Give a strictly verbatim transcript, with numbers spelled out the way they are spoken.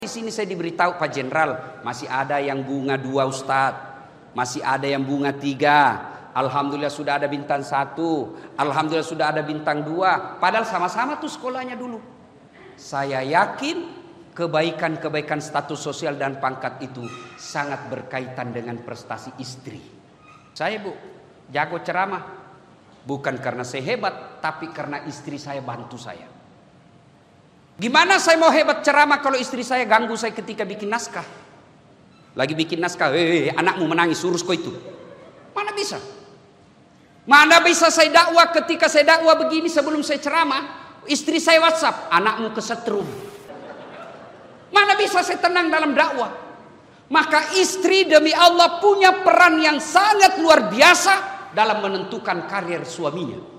Di sini saya diberitahu Pak Jenderal, masih ada yang bunga dua Ustadz, masih ada yang bunga tiga. Alhamdulillah sudah ada bintang satu, alhamdulillah sudah ada bintang dua. Padahal sama-sama tuh sekolahnya dulu. Saya yakin kebaikan-kebaikan status sosial dan pangkat itu sangat berkaitan dengan prestasi istri. Saya bu, jago ceramah, bukan karena saya hebat, tapi karena istri saya bantu saya. Gimana saya mau hebat ceramah kalau istri saya ganggu saya ketika bikin naskah? Lagi bikin naskah, eh anakmu menangis, urus kau itu. Mana bisa? Mana bisa saya dakwah ketika saya dakwah begini sebelum saya ceramah, istri saya WhatsApp, anakmu kesetrum. Mana bisa saya tenang dalam dakwah? Maka istri demi Allah punya peran yang sangat luar biasa dalam menentukan karir suaminya.